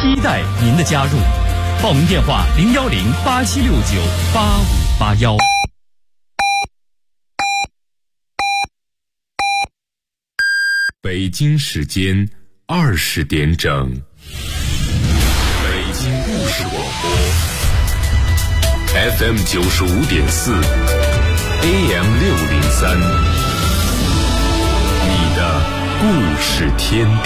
期待您的加入。报名电话010-8769-8581。 北京时间20点整，北京故事广播 FM 95.4 AM 603，你的故事天地。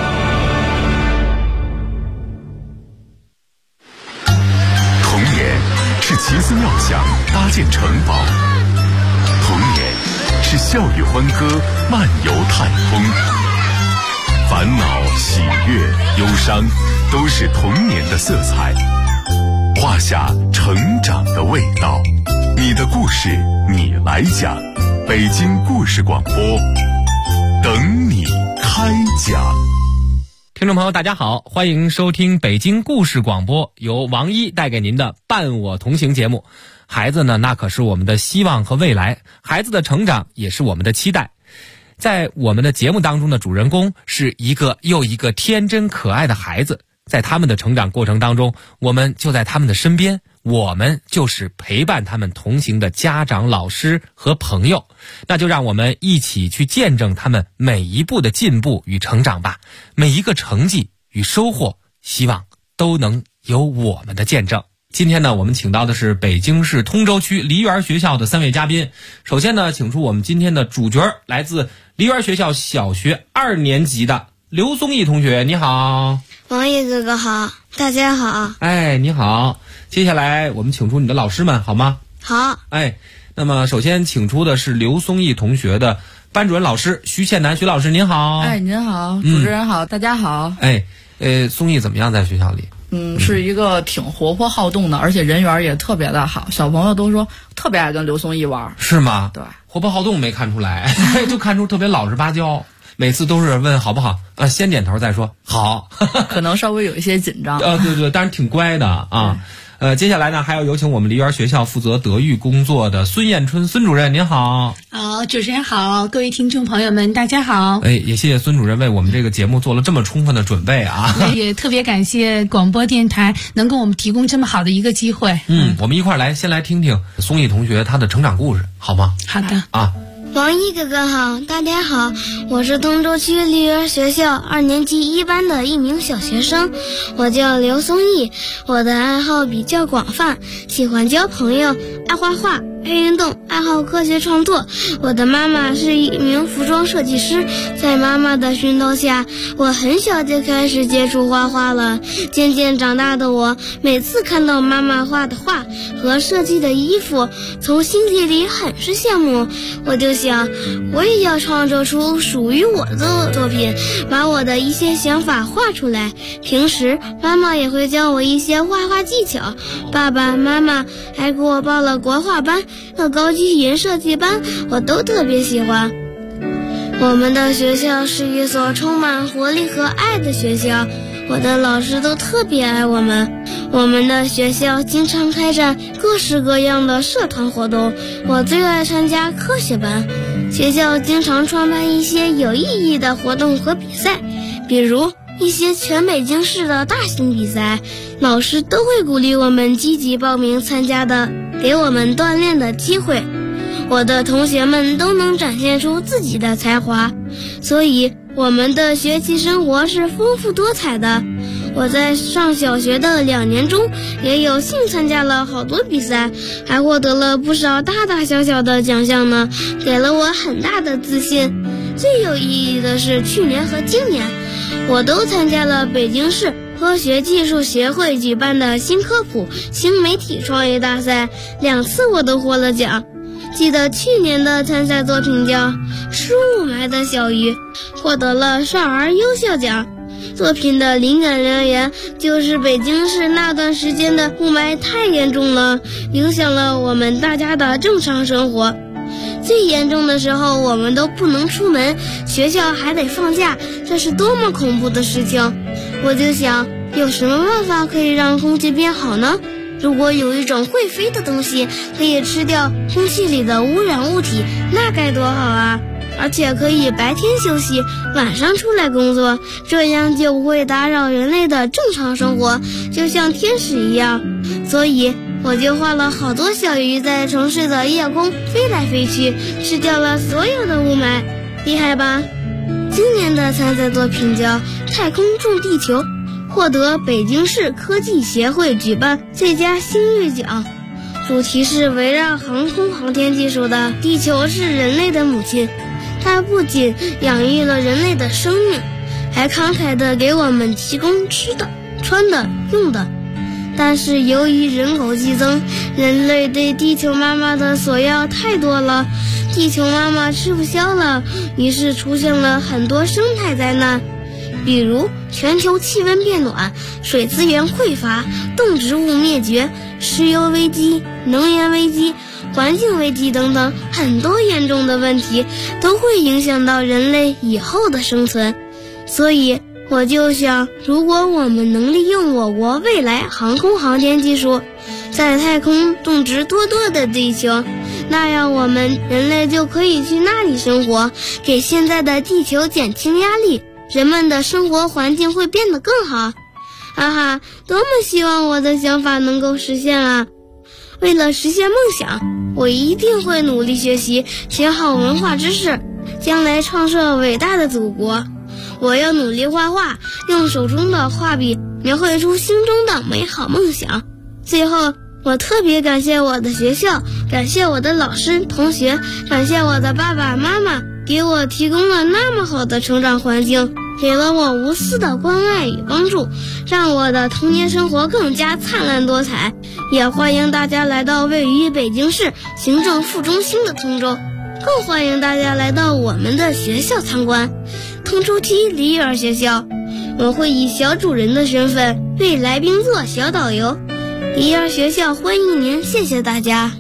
童年是奇思妙想搭建城堡，童年是笑语欢歌漫游太空，烦恼喜悦忧伤都是童年的色彩，画下成长的味道。你的故事你来讲，北京故事广播等你开讲。 听众朋友大家好，欢迎收听北京故事广播，由王一带给您的伴我同行节目。孩子呢，那可是我们的希望和未来，孩子的成长也是我们的期待。在我们的节目当中的主人公是一个又一个天真可爱的孩子，在他们的成长过程当中，我们就在他们的身边，我们就是陪伴他们同行的家长、老师和朋友。那就让我们一起去见证他们每一步的进步与成长吧。每一个成绩与收获，希望都能有我们的见证。今天呢，我们请到的是北京市通州区梨园学校的3位嘉宾。首先呢，请出我们今天的主角，来自梨园学校小学2年级的刘松义同学。你好。 王毅哥哥好，大家好。 哎，你好。接下来我们请出你的老师们好吗？ 好。 哎，那么首先请出的是刘松义同学的班主任老师徐倩楠。徐老师您好。 哎，您好，主持人好，大家好。 哎，松义怎么样在学校里？ 是一个挺活泼好动的，而且人缘也特别的好，小朋友都说特别爱跟刘松义玩。 是吗？ 对， 活泼好动没看出来，就看出特别老实巴交，每次都是问好不好啊，先点头再说好。 可能稍微有一些紧张。 对，但是挺乖的啊。接下来呢，还要有请我们梨园学校负责德育工作的孙艳春孙主任。您好。 好，主持人好，各位听众朋友们大家好。 也谢谢孙主任为我们这个节目做了这么充分的准备啊。 也特别感谢广播电台能给我们提供这么好的一个机会。 我们一块儿先来听听松义同学他的成长故事好吗？ 好的。 王毅哥哥好，大家好，我是通州区梨园学校2年级1班的一名小学生，我叫刘松义，我的爱好比较广泛，喜欢交朋友，爱画画，爱运动，爱好科学创作。我的妈妈是一名服装设计师，在妈妈的熏陶下，我很小就开始接触画画了。渐渐长大的我，每次看到妈妈画的画和设计的衣服，从心底里很是羡慕。我就想，我也要创作出属于我的作品，把我的一些想法画出来。平时妈妈也会教我一些画画技巧，爸爸妈妈还给我报了国画班和高级语言设计班，我都特别喜欢。我们的学校是一所充满活力和爱的学校，我的老师都特别爱我们。我们的学校经常开展各式各样的社团活动，我最爱参加科学班。学校经常创办一些有意义的活动和比赛，比如一些全北京市的大型比赛，老师都会鼓励我们积极报名参加的，给我们锻炼的机会。我的同学们都能展现出自己的才华，所以我们的学习生活是丰富多彩的。我在上小学的2年中，也有幸参加了好多比赛，还获得了不少大大小小的奖项呢，给了我很大的自信。最有意义的是去年和今年，我都参加了北京市科学技术协会举办的新科普新媒体创业大赛，2次我都获了奖。记得去年的参赛作品叫《书雾霾的小鱼》，获得了少儿优秀奖。作品的灵感来源就是北京市那段时间的雾霾太严重了，影响了我们大家的正常生活。最严重的时候我们都不能出门，学校还得放假，这是多么恐怖的事情。我就想，有什么办法可以让空气变好呢？如果有一种会飞的东西可以吃掉空气里的污染物体，那该多好啊！ 而且可以白天休息，晚上出来工作，这样就不会打扰人类的正常生活，就像天使一样。所以我就画了好多小鱼在城市的夜空飞来飞去，吃掉了所有的雾霾，厉害吧？今年的参赛作品叫《太空种地球》，获得北京市科技协会举办最佳新锐奖。主题是围绕航空航天技术的地球是人类的母亲，它不仅养育了人类的生命，还慷慨地给我们提供吃的、穿的、用的。但是由于人口激增，人类对地球妈妈的索要太多了，地球妈妈吃不消了，于是出现了很多生态灾难，比如全球气温变暖、水资源匮乏、动植物灭绝、石油危机、能源危机、环境危机等等，很多严重的问题都会影响到人类以后的生存。所以我就想，如果我们能利用我国未来航空航天技术，在太空种植多多的地球，那样我们人类就可以去那里生活，给现在的地球减轻压力，人们的生活环境会变得更好。哈哈，多么希望我的想法能够实现啊！为了实现梦想，我一定会努力学习，学好文化知识，将来创设伟大的祖国。我要努力画画，用手中的画笔描绘出心中的美好梦想。最后，我特别感谢我的学校，感谢我的老师同学，感谢我的爸爸妈妈，给我提供了那么好的成长环境，给了我无私的关爱与帮助，让我的童年生活更加灿烂多彩。也欢迎大家来到位于北京市行政副中心的通州，更欢迎大家来到我们的学校参观通州区梨园学校。我会以小主人的身份为来宾做小导游。梨园学校欢迎您，谢谢大家。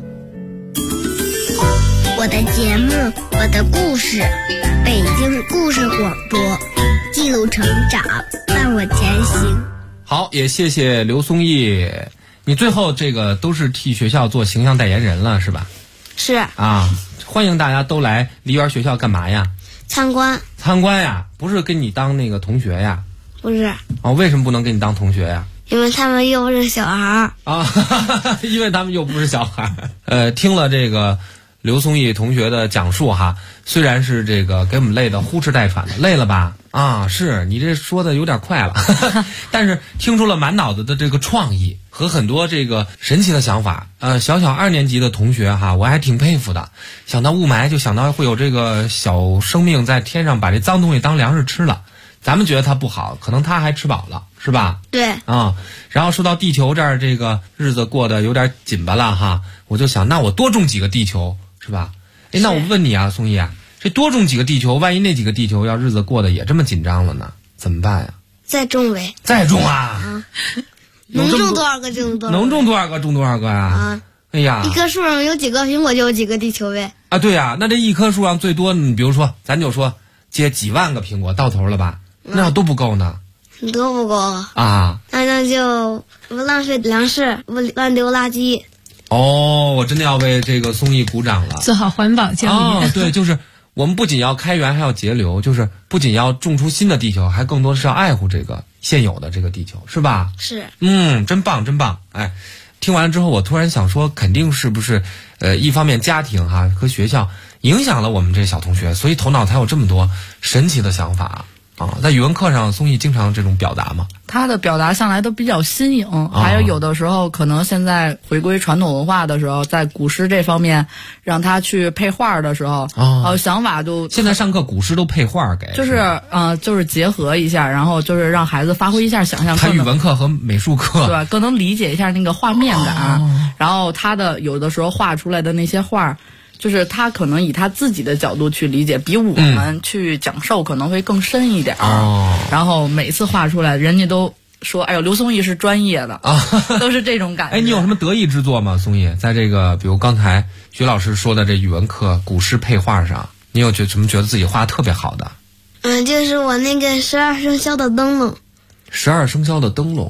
我的节目，我的故事，北京故事广播，记录成长，伴我前行。 好，也谢谢刘松义，你最后这个都是替学校做形象代言人了是吧？ 是啊，欢迎大家都来梨园学校干嘛呀？ 参观。 参观呀，不是跟你当那个同学呀？ 不是。 哦，为什么不能跟你当同学呀？ 因为他们又不是小孩啊，因为他们又不是小孩。听了这个刘松义同学的讲述哈，虽然是这个给我们累得呼哧带喘的，累了吧？啊，是你这说的有点快了，但是听出了满脑子的这个创意和很多这个神奇的想法。小2年级的同学哈，我还挺佩服的。想到雾霾，就想到会有这个小生命在天上把这脏东西当粮食吃了。咱们觉得它不好，可能它还吃饱了，是吧？ 对。 啊，然后说到地球这儿，这个日子过得有点紧巴了哈，我就想，那我多种几个地球，是吧？哎，那我问你啊，松义啊，这多种几个地球，万一那几个地球要日子过得也这么紧张了呢，怎么办呀？ 再种呗。 再种啊？ 能种多少个种多少个？ 能种多少个种多少个呀？ 啊！ 哎呀， 一棵树上有几个苹果就有几个地球呗。 啊，对呀，那这一棵树上最多，你比如说，咱就说结几万个苹果，到头了吧？那都不够呢。 都不够啊？ 那就不浪费粮食，不乱丢垃圾。 哦，我真的要为这个松义鼓掌了。 做好环保教育。 哦，对，就是我们不仅要开源，还要节流，就是不仅要种出新的地球，还更多是要爱护这个现有的这个地球，是吧？ 是。 真棒，真棒！哎，听完了之后，我突然想说，肯定是不是一方面家庭哈和学校影响了我们这小同学，所以头脑才有这么多神奇的想法。啊，在语文课上，松义经常这种表达吗？ 他的表达向来都比较新颖，还有的时候可能现在回归传统文化的时候，在古诗这方面让他去配画的时候，想法就现在上课古诗都配画给， 就是结合一下，然后就是让孩子发挥一下想象。 他语文课和美术课对，更能理解一下那个画面感，然后他的有的时候画出来的那些画。就是他可能以他自己的角度去理解，比我们去讲授可能会更深一点。然后每次画出来，人家都说：“哎呦，刘松义是专业的啊！”都是这种感觉。 哎，你有什么得意之作吗？松义在这个，比如刚才徐老师说的这语文课古诗配画上，你有什么觉得自己画得特别好的？ 就是我那个12生肖的灯笼。 12生肖的灯笼，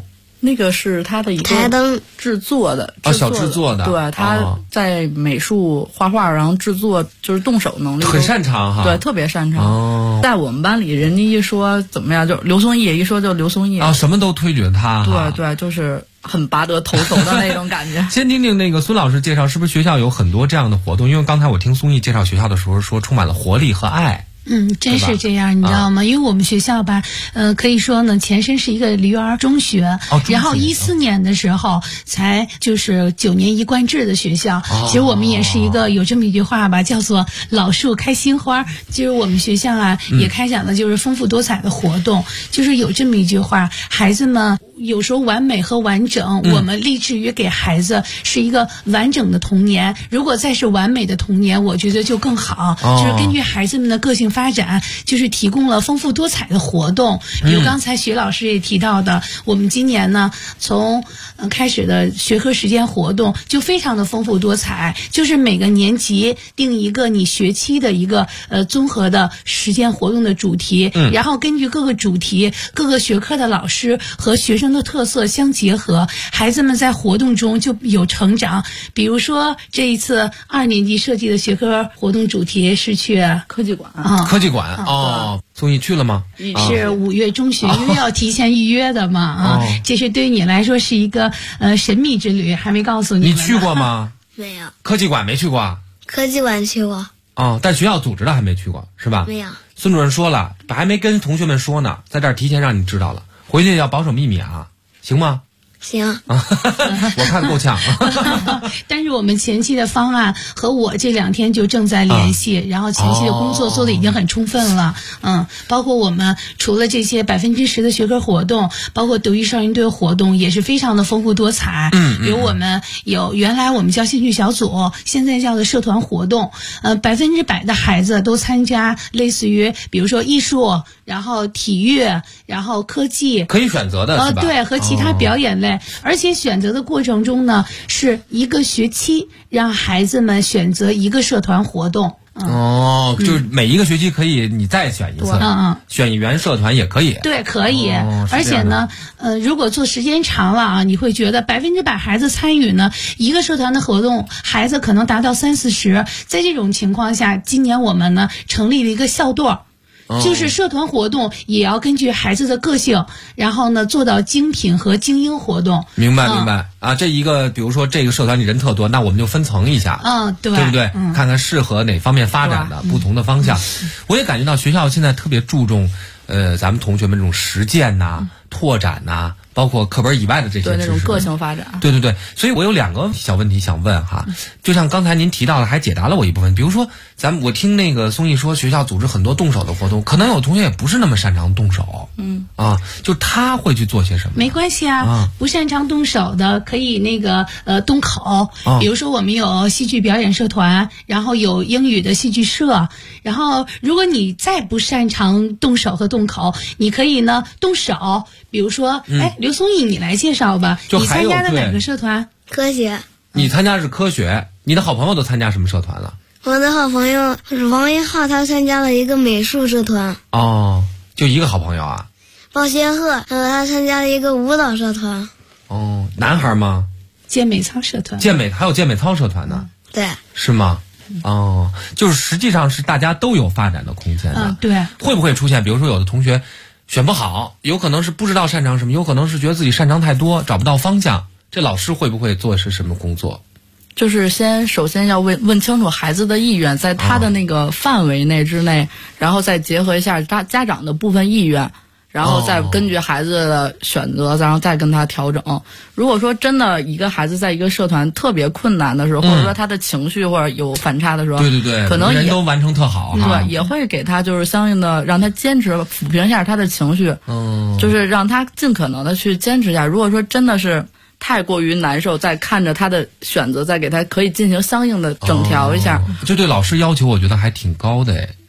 那个是他的一个台灯制作的， 小制作的， 对，他在美术画画，然后制作就是动手能力很擅长哈， 对，特别擅长。在我们班里，人家一说怎么样，就刘松义，一说就刘松义什么都推举他， 对，就是很拔得头筹的那种感觉。 先听听那个孙老师介绍，是不是学校有很多这样的活动？因为刚才我听松义介绍学校的时候说，充满了活力和爱。 真是这样，你知道吗？因为我们学校吧，可以说呢，前身是一个梨园中学，然后14年的时候才就是9年一贯制的学校。其实我们也是一个有这么一句话吧，叫做老树开新花。就是我们学校啊，也开展了就是丰富多彩的活动，就是有这么一句话，孩子们有时候完美和完整，我们立志于给孩子是一个完整的童年。如果再是完美的童年，我觉得就更好。就是根据孩子们的个性发展，就是提供了丰富多彩的活动。比如刚才徐老师也提到的，我们今年呢，从开始的学科实践活动就非常的丰富多彩，就是每个年级定一个你学期的一个综合的实践活动的主题，然后根据各个主题、各个学科的老师和学生的特色相结合，孩子们在活动中就有成长。比如说这一次2年级设计的学科活动主题是去科技馆科技馆松义去了吗？ 是5月中旬，因为要提前预约的嘛这是对于你来说是一个神秘之旅，还没告诉你。 你去过吗？ 没有。 科技馆没去过？ 科技馆去过。 但学校组织的还没去过是吧？ 没有。 孙主任说了，还没跟同学们说呢，在这儿提前让你知道了，回去要保守秘密啊，行吗？ 行， 我看够呛。 但是我们前期的方案和我这2天就正在联系，然后前期的工作做的已经很充分了。包括我们除了这些10%的学科活动，包括德育少年队活动也是非常的丰富多彩。比如我们有原来我们叫兴趣小组，现在叫的社团活动，100%的孩子都参加，类似于比如说艺术，然后体育，然后科技， 可以选择的是吧？ 对，和其他表演类。而且选择的过程中呢，是一个学期让孩子们选择一个社团活动。 就是每一个学期可以你再选一次，选一原社团也可以。 对，可以。而且呢，如果做时间长了你会觉得100%孩子参与呢，一个社团的活动孩子可能达到30-40。在这种情况下，今年我们呢成立了一个校队。就是社团活动也要根据孩子的个性，然后呢做到精品和精英活动。 明白这一个比如说这个社团里人特多，那我们就分层一下，对不对？看看适合哪方面发展的不同的方向。我也感觉到学校现在特别注重咱们同学们这种实践拓展包括课本以外的这些知识， 对那种个性发展。 对，所以我有2个小问题想问哈，就像刚才您提到的，还解答了我一部分。比如说，我听那个松义说，学校组织很多动手的活动，可能有同学也不是那么擅长动手，就他会去做些什么？ 没关系不擅长动手的可以那个动口，比如说我们有戏剧表演社团，然后有英语的戏剧社，然后如果你再不擅长动手和动口，你可以呢动手，比如说刘松义，你来介绍吧。你参加的哪个社团？ 科学。 你参加是科学，你的好朋友都参加什么社团了？ 我的好朋友王一浩，他参加了一个美术社团。 就一个好朋友啊？ 鲍学鹤，他参加了一个舞蹈社团。 男孩吗？ 健美操社团。 还有健美操社团呢？ 对。 是吗？就是实际上是大家都有发展的空间的。 对。 会不会出现，比如说有的同学选不好，有可能是不知道擅长什么，有可能是觉得自己擅长太多，找不到方向，这老师会不会做是什么工作？ 就是首先要问清楚孩子的意愿，在他的那个范围内之内，然后再结合一下家长的部分意愿，然后再根据孩子的选择，然后再跟他调整。如果说真的一个孩子在一个社团特别困难的时候，或者说他的情绪或者有反差的时候， 对， 可能人都完成特好， 对，也会给他就是相应的让他坚持，抚平一下他的情绪，就是让他尽可能的去坚持一下。如果说真的是太过于难受，再看着他的选择，再给他可以进行相应的整调一下。 这对老师要求我觉得还挺高的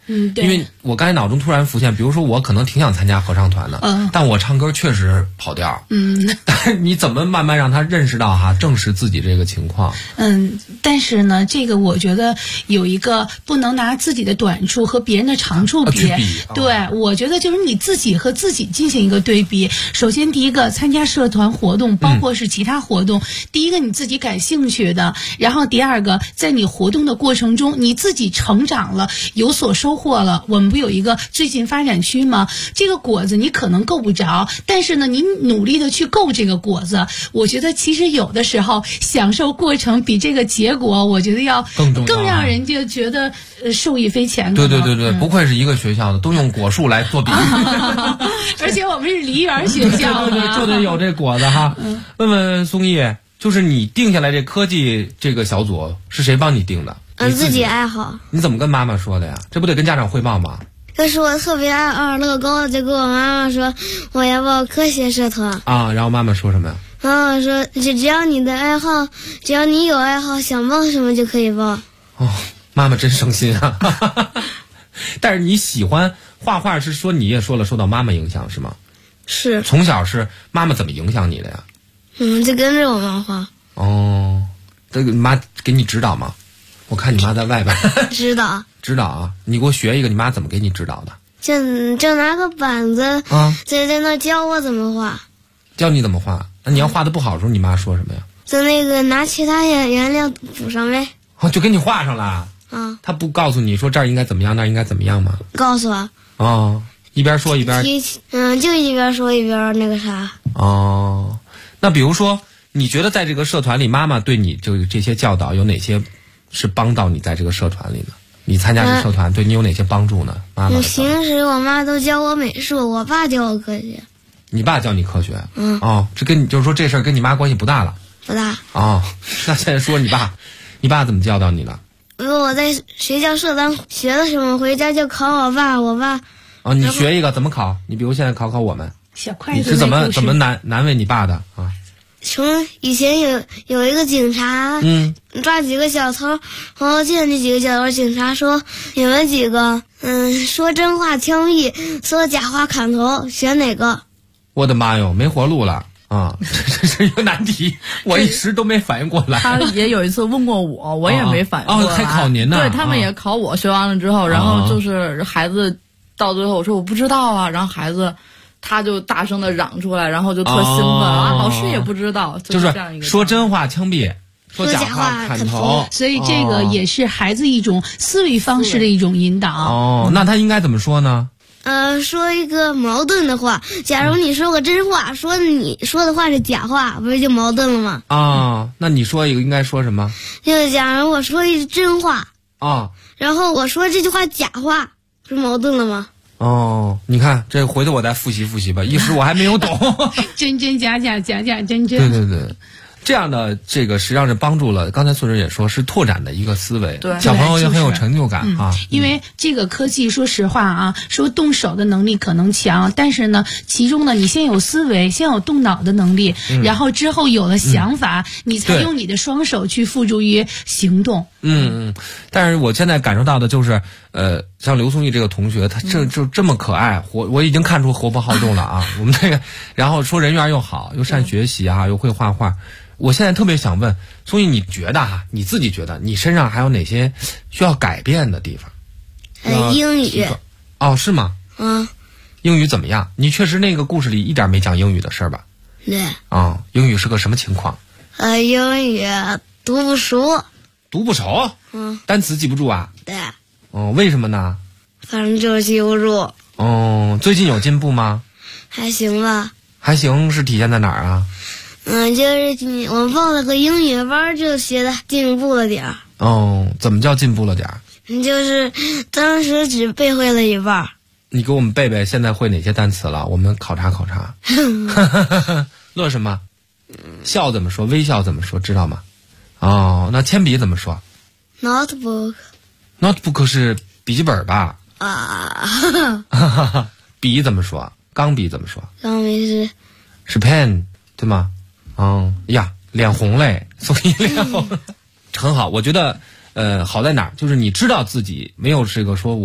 对。 因为我刚才脑中突然浮现，比如说我可能挺想参加合唱团的，但我唱歌确实跑调。但是你怎么慢慢让他认识到正视自己这个情况？ 但是呢，这个我觉得有一个不能拿自己的短处和别人的长处比。对，我觉得就是你自己和自己进行一个对比。首先，第一个参加社团活动，包括是其他活动，第一个你自己感兴趣的，然后第二个在你活动的过程中，你自己成长了，有所收获了。我们不有一个最近发展区吗？这个果子你可能够不着，但是呢，你努力的去够这个果子，我觉得其实有的时候享受过程比这个结果，我觉得要更让人家觉得受益匪浅的。 对，不愧是一个学校的，都用果树来做比喻。 而且我们是梨园学校的， 就得有这果子哈。问问松毅，就是你定下来这科技这个小组是谁帮你定的？ 自己爱好。 你怎么跟妈妈说的呀？这不得跟家长汇报吗？ 可是我特别爱二乐高，就跟我妈妈说我要报科学社团然后妈妈说什么呀？ 妈妈说只要你的爱好，只要你有爱好，想报什么就可以报。 妈妈真省心啊。但是你喜欢画画，是说你也说了受到妈妈影响是吗？ 是。 从小是妈妈怎么影响你的呀？ 就跟着我妈画。 这个妈给你指导吗？我看你妈在外边。 指导啊！你给我学一个，你妈怎么给你指导的？ 就拿个板子在那教我怎么画。 教你怎么画？那你要画的不好的时候，你妈说什么呀？ 就那个拿其他颜料补上呗。 就给你画上了。他不告诉你说这儿应该怎么样，那儿应该怎么样吗？ 告诉我。 一边说一边。 就一边说一边那个啥。 那比如说，你觉得在这个社团里，妈妈对你就这些教导有哪些是帮到你在这个社团里呢？你参加这社团对你有哪些帮助呢？妈妈平时我妈都教我美术，我爸教我科学。 你爸教你科学？这跟你就是说这事儿跟你妈关系不大了。 不大。 那现在说你爸怎么教导你的？ 我在学校社团学了什么，回家就考我爸。 你学一个怎么考？你比如现在考我们。 小筷子。 你是怎么难为你爸的啊？ 从以前有一个警察，抓几个小偷，然后见这几个小偷，警察说你们几个，说真话枪毙，说假话砍头，选哪个？ 我的妈哟，没活路了啊！这是一个难题，我一时都没反应过来。 他也有一次问过我，我也没反应过来。 还考您呢？ 对他们也考我，学完了之后，然后就是孩子到最后我说我不知道啊，然后孩子。他就大声的嚷出来，然后就特兴奋老师也不说就是这样一个说真话枪毙，说假话砍头。 所以这个也是孩子一种思维方式的一种引导。 那他应该怎么说呢？ 说一个矛盾的话，假如你说个真话，说你说的话是假话，不是就矛盾了吗？那你说一个应该说什么？ 就假如我说一句真话然后我说这句话假话，不是矛盾了吗？ 你看这回头我再复习复习吧，一时我还没有懂。 真真假假，假假真真。 对，这样的这个实际上是帮助了。刚才素贞也说是拓展的一个思维， 对， 小朋友也很有成就感因为这个科技，说实话说动手的能力可能强，但是呢，其中呢，你先有思维，先有动脑的能力，然后之后有了想法，你才用你的双手去付诸于行动。 但是我现在感受到的就是，像刘松毅这个同学，他就这么可爱，我已经看出活泼好动了我们这个，然后说人缘又好，又善学习又会画画。我现在特别想问松毅，你觉得你自己觉得你身上还有哪些需要改变的地方？ 英语。 是吗？英语怎么样？你确实那个故事里一点没讲英语的事儿吧？ 对。 英语是个什么情况？ 英语读不熟。 读不熟？单词记不住啊？ 对。 为什么呢？ 反正就是记不住。 最近有进步吗？ 还行吧。 还行是体现在哪儿啊？ 就是我报了个英语班，就学的进步了点儿。 怎么叫进步了点儿？ 就是当时只背会了一半。 你给我们背背，现在会哪些单词了？我们考察考察。乐什么？笑怎么说？微笑怎么说？知道吗？那铅笔怎么说 ？Notebook 是笔记本吧？笔怎么说？钢笔怎么说？ 钢笔是 pen 对吗？脸红嘞，所以脸红。很好，我觉得好在哪儿？就是你知道自己没有这个说我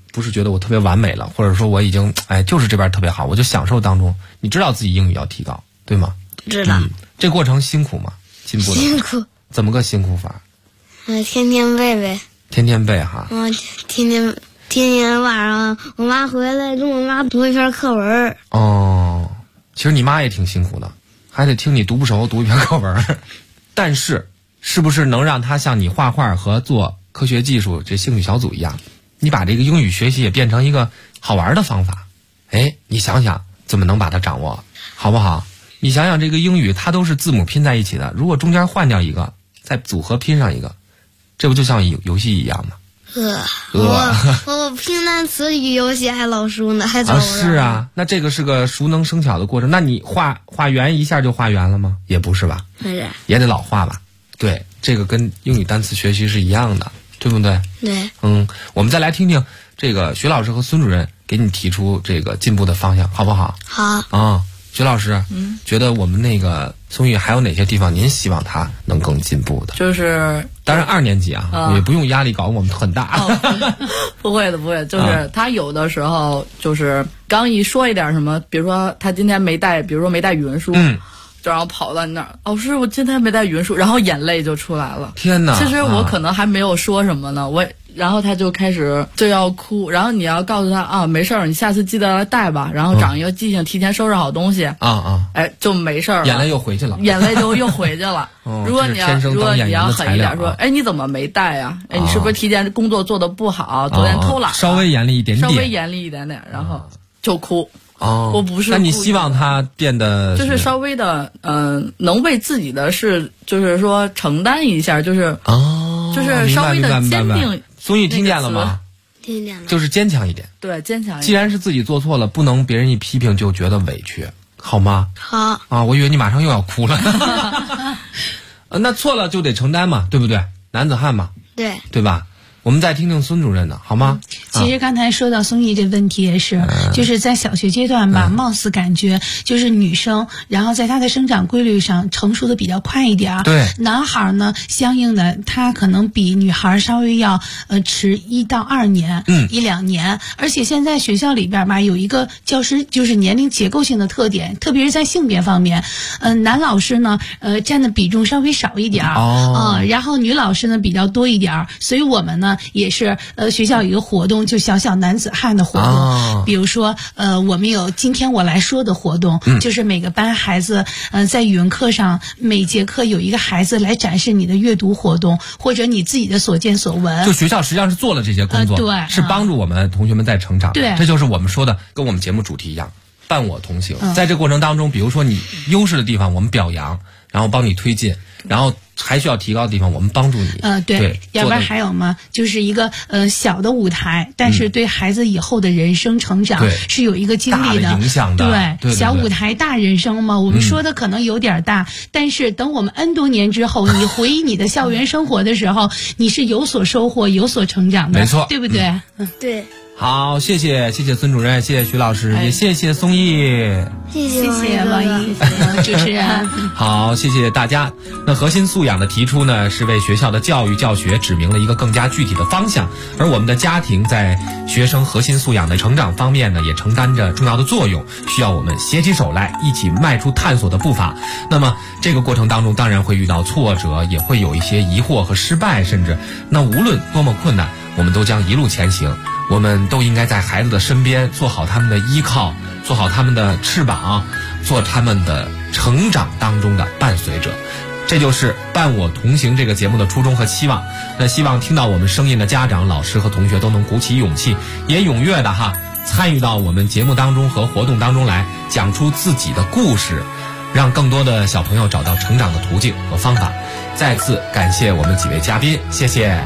不是觉得我特别完美了，或者说我已经就是这边特别好，我就享受当中。你知道自己英语要提高，对吗？ 知道。 这过程辛苦吗？进步了。 辛苦。 怎么个辛苦法？ 天天背呗。 天天背哈。 天天晚上我妈回来跟我妈读一篇课文。 哦，其实你妈也挺辛苦的，还得听你读不熟读一篇课文。但是不是能让她像你画画和做科学技术这兴趣小组一样，你把这个英语学习也变成一个好玩的方法？你想想怎么能把它掌握，好不好？你想想这个英语它都是字母拼在一起的，如果中间换掉一个，再组合拼上一个，这不就像游戏一样吗？ 我拼单词比游戏还老熟呢，还找不着。 是啊，那这个是个熟能生巧的过程。那你画圆一下就画圆了吗？也不是吧，也得老画吧。对，这个跟英语单词学习是一样的，对不对？ 对。 我们再来听听这个徐老师和孙主任给你提出这个进步的方向，好不好？ 好。 徐老师，觉得我们那个松玉还有哪些地方您希望他能更进步的？ 就是当然2年级也不用压力搞我们很大。 不会的，就是他有的时候就是刚一说一点什么，比如说他今天没带语文书，就然后跑到你那儿，老师我今天没带语文书，然后眼泪就出来了。 天哪！ 其实我可能还没有说什么呢，然后他就开始就要哭，然后你要告诉他没事儿，你下次记得来带吧，然后长一个记性，提前收拾好东西就没事儿了， 眼泪又回去了， 又回去了。如果你要狠一点说，你怎么没带呀？你是不是提前工作做得不好，昨天偷懒了？ 稍微严厉一点点，然后就哭。我不是。 那你希望他变得就是稍微的能为自己的事就是说承担一下，就是稍微的坚定。 松玉听见了吗？ 听见了。 就是坚强一点。 对，坚强一点。 既然是自己做错了，不能别人一批评就觉得委屈，好吗？ 好。 我以为你马上又要哭了。那错了就得承担嘛，对不对？男子汉嘛。对吧？我们再听听孙主任的好吗？ 其实刚才说到松玉这问题也是，就是在小学阶段吧，貌似感觉就是女生，然后在她的生长规律上成熟的比较快一点。 对， 男孩呢，相应的他可能比女孩稍微要迟1到2年，1-2年。而且现在学校里边吧，有一个教师就是年龄结构性的特点，特别是在性别方面，男老师呢占的比重稍微少一点然后女老师呢比较多一点，所以我们呢也是学校有一个活动，就小男子汉的活动，比如说我们有今天我来说的活动，就是每个班孩子在语文课上每节课有一个孩子来展示你的阅读活动，或者你自己的所见所闻。 就学校实际上是做了这些工作， 对， 是帮助我们同学们在成长。 对， 这就是我们说的，跟我们节目主题一样，伴我同行。在这过程当中，比如说你优势的地方，我们表扬，然后帮你推进，然后还需要提高的地方，我们帮助你。 对，要不然还有吗？就是一个小的舞台，但是对孩子以后的人生成长是有一个经历的影响的。 对，小舞台大人生嘛，我们说的可能有点大，但是等我们 N 多年之后，你回忆你的校园生活的时候，你是有所收获、有所成长的， 没错， 对不对？ 对。 好，谢谢孙主任，谢谢徐老师，也谢谢松毅， 谢谢王毅主持人。 好，谢谢大家。那核心素养的提出呢，是为学校的教育教学指明了一个更加具体的方向，而我们的家庭在学生核心素养的成长方面呢，也承担着重要的作用，需要我们携起手来，一起迈出探索的步伐。那么这个过程当中，当然会遇到挫折，也会有一些疑惑和失败，甚至那无论多么困难，我们都将一路前行。我们都应该在孩子的身边，做好他们的依靠，做好他们的翅膀，做他们的成长当中的伴随者。这就是伴我同行这个节目的初衷和期望。那希望听到我们声音的家长、老师和同学都能鼓起勇气，也踊跃的参与到我们节目当中和活动当中来，讲出自己的故事，让更多的小朋友找到成长的途径和方法。再次感谢我们几位嘉宾，谢谢。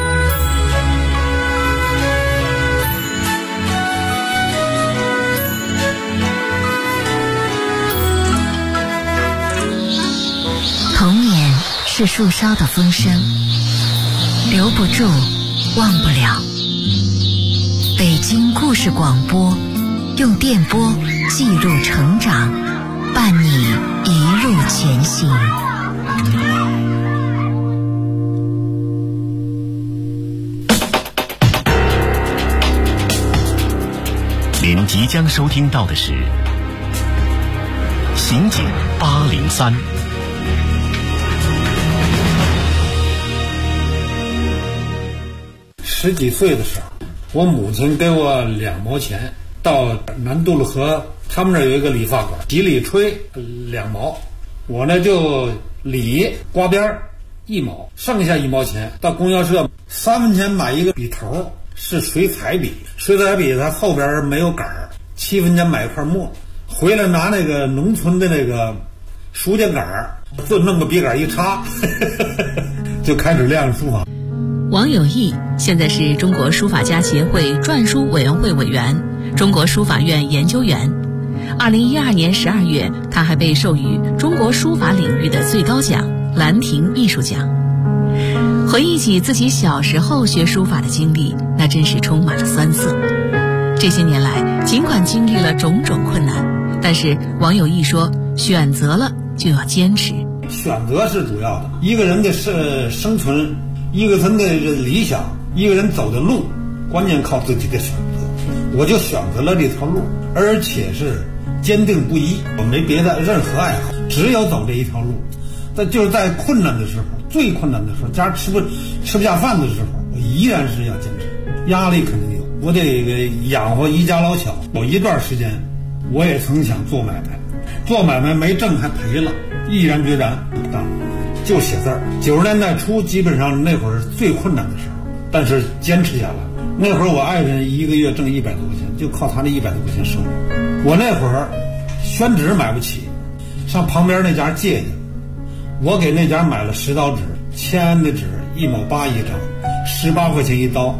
童年是树梢的风声，留不住，忘不了。北京故事广播，用电波记录成长，伴你一路前行。 将收听到的是《刑警803》。 10几岁的时候，我母亲给我2毛钱，到南渡路河，他们那儿有一个理发馆，洗理吹2毛，我呢就理刮边1毛，剩下1毛钱到供销社3分钱买一个笔头，是水彩笔，水彩笔它后边没有杆儿，7分钱买一块墨，回来拿那个农村的那个书架杆儿，就弄个笔杆一插，就开始练书法。 王有义现在是中国书法家协会篆书委员会委员、中国书法院研究员。2012年12月，他还被授予中国书法领域的最高奖兰亭艺术奖。回忆起自己小时候学书法的经历，那真是充满了酸涩。这些年来，尽管经历了种种困难，但是王有义说，选择了就要坚持。 选择是主要的，一个人的生存，一个人的理想，一个人走的路，关键靠自己的选择。我就选择了这条路，而且是坚定不移，我没别的任何爱好，只有走这一条路。但就是在困难的时候，最困难的时候，家吃不下饭的时候，我依然是要坚持。压力肯定有，我得养活一家老小。有一段时间，我也曾想做买卖，做买卖没挣还赔了，毅然决然不干，就写字儿。90年代初，基本上那会儿是最困难的时候，但是坚持下来。那会儿我爱人1个月挣100多块钱，就靠他那100多块钱收入。我那会儿宣纸买不起，上旁边那家借去，我给那家买了10刀纸，签的纸1毛8一张，18块钱一刀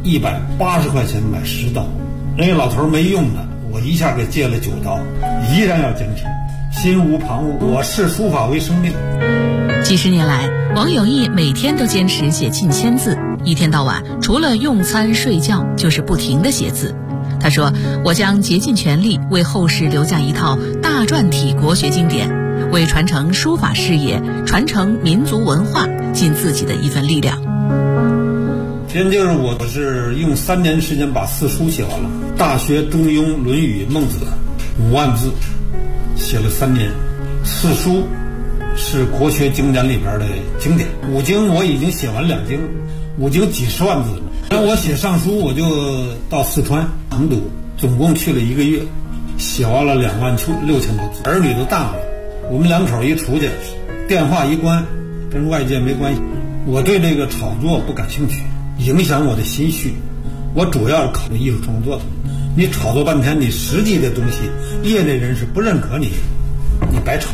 ，180块钱买10刀。人家老头没用的，我一下给借了9刀，依然要坚持，心无旁骛。我视书法为生命。 几十年来，王有义每天都坚持写近1000字，一天到晚除了用餐睡觉就是不停地写字。他说，我将竭尽全力为后世留下一套大篆体国学经典，为传承书法事业、传承民族文化尽自己的一份力量。 今天就是我是用3年时间把4书写完了，《大学》《中庸》《论语》《孟子》5万字，写了3年。4书是国学经典里边的经典，5经我已经写完2经，5经几十万字了。然后我写上书，我就到四川成都，总共去了1个月，写完了26000多字。儿女都大了，我们2口一出去，电话一关，跟外界没关系。我对这个炒作不感兴趣，影响我的心绪。我主要是考虑艺术创作的。你炒作半天，你实际的东西，业内人士不认可你，你白炒。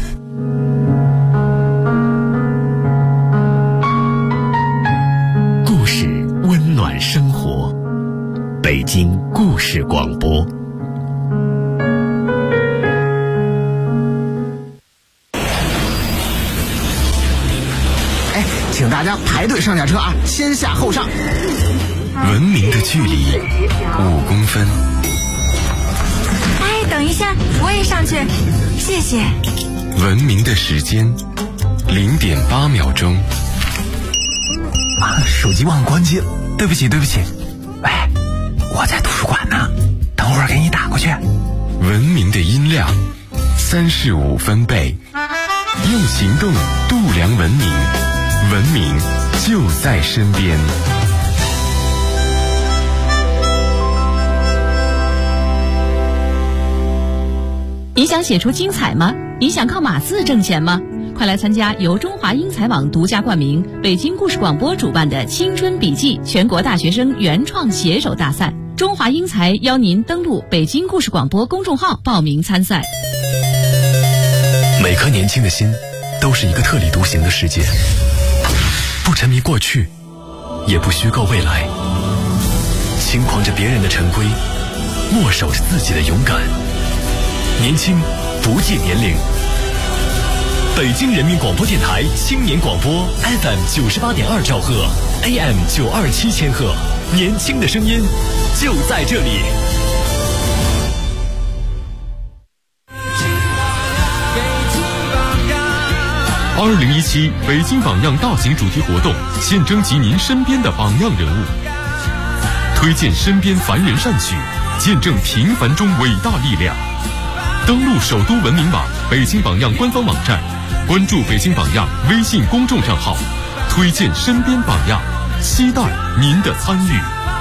故事温暖生活，北京故事广播。 请大家排队上下车啊，先下后上。 文明的距离5公分。 哎，等一下，我也上去，谢谢。 文明的时间0.8秒钟。 手机忘关机了，对不起。喂，我在图书馆呢，等会儿给你打过去。 文明的音量35分贝，用行动度量文明，文明就在身边。 你想写出精彩吗？你想靠码字挣钱吗？快来参加由中华英才网独家冠名、北京故事广播主办的青春笔记全国大学生原创写手大赛。中华英才邀您登录北京故事广播公众号报名参赛。 每颗年轻的心都是一个特立独行的世界，不沉迷过去，也不虚构未来，轻狂着别人的陈规，握守着自己的勇敢。年轻不计年龄。北京人民广播电台青年广播 FM 98.2兆赫 AM 927千赫，年轻的声音就在这里。2017北京榜样大型主题活动，现征集您身边的榜样人物，推荐身边凡人善举， 见证平凡中伟大力量。登录首都文明网北京榜样官方网站，关注北京榜样微信公众账号，推荐身边榜样，期待您的参与。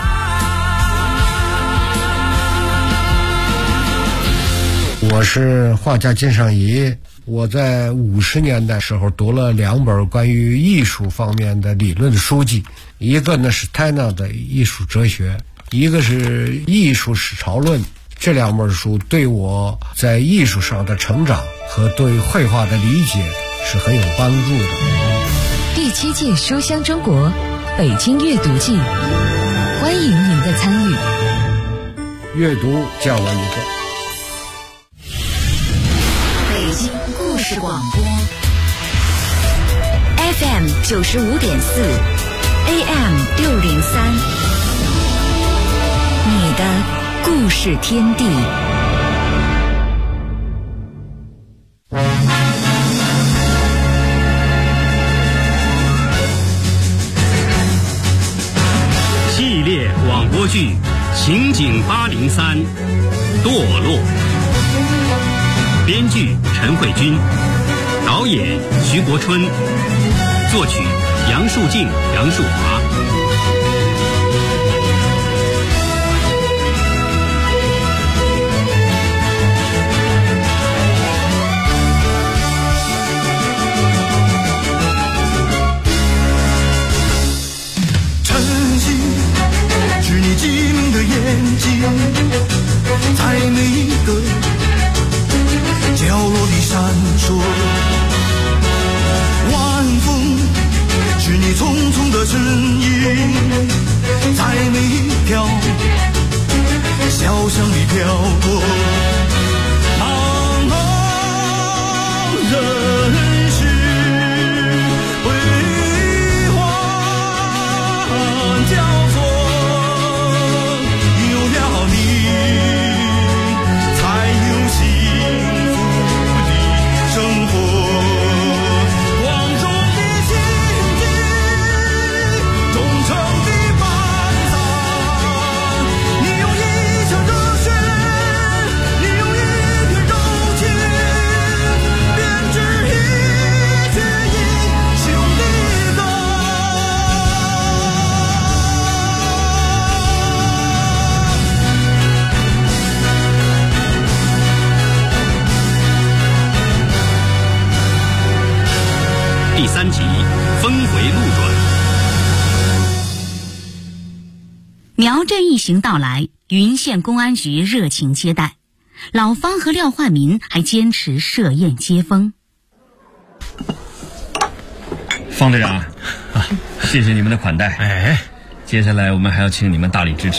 我是画家金尚仪，我在50年代时候读了2本关于艺术方面的理论的书籍，一个呢是泰纳的艺术哲学，一个是艺术史潮论。这2本书对我在艺术上的成长和对绘画的理解是很有帮助的。 第7届书香中国北京阅读季，欢迎您的参与。 阅读讲完一个。 北京故事广播 FM 95.4 AM 603，你的故事天地。 系列广播剧《情景803》堕落，编剧陈慧君，导演徐国春，作曲杨树静、杨树华。 在每一个角落里闪烁，晚风是你匆匆的身影，在每一条小巷里飘过，茫茫人世辉煌交错。 第3集峰回路转。 苗镇一行到来，云县公安局热情接待，老方和廖焕民还坚持设宴接风。 方队长，谢谢你们的款待。 哎， 接下来我们还要请你们大力支持。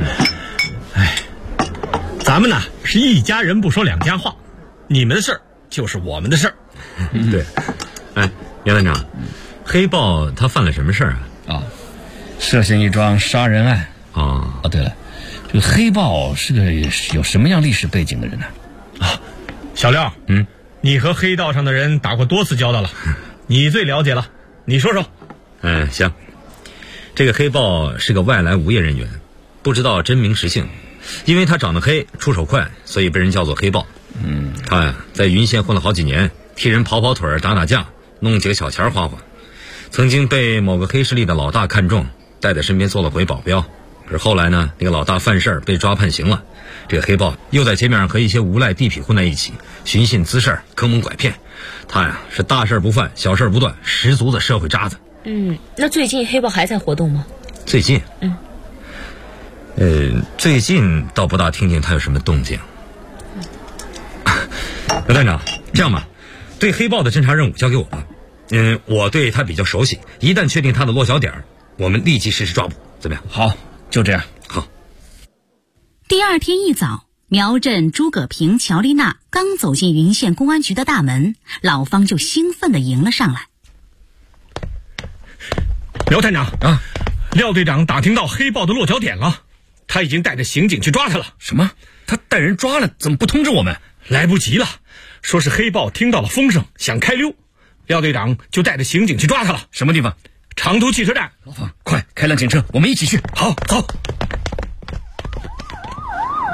咱们呢是一家人不说两家话，你们的事儿就是我们的事儿。 对，杨团长，黑豹他犯了什么事儿啊？ 涉嫌一桩杀人案。对了，这个黑豹是个有什么样历史背景的人呢？ 小廖，你和黑道上的人打过多次交道了，你最了解了，你说说。 行，这个黑豹是个外来无业人员，不知道真名实姓，因为他长得黑，出手快，所以被人叫做黑豹。他呀在云县混了好几年，替人跑跑腿打打架，弄几个小钱花花，曾经被某个黑势力的老大看中，带在身边做了回保镖。可是后来呢，那个老大犯事儿被抓判刑了，这个黑豹又在街面上和一些无赖地痞混在一起，寻衅滋事，坑蒙拐骗。他呀是大事不犯，小事不断，十足的社会渣子。 那最近黑豹还在活动吗？ 最近最近倒不大听见他有什么动静。刘站长，这样吧，对黑豹的侦查任务交给我吧。我对他比较熟悉，一旦确定他的落脚点，我们立即实施抓捕，怎么样？ 好，就这样。 好。 第2天一早，苗镇、朱葛平、乔丽娜刚走进云县公安局的大门，老方就兴奋地迎了上来。 廖探长廖队长打听到黑豹的落脚点了，他已经带着刑警去抓他了。 什么？他带人抓了，怎么不通知我们？ 来不及了，说是黑豹听到了风声，想开溜，廖队长就带着刑警去抓他了。 什么地方？ 长途汽车站。 老方，快开辆警车，我们一起去。 好，走。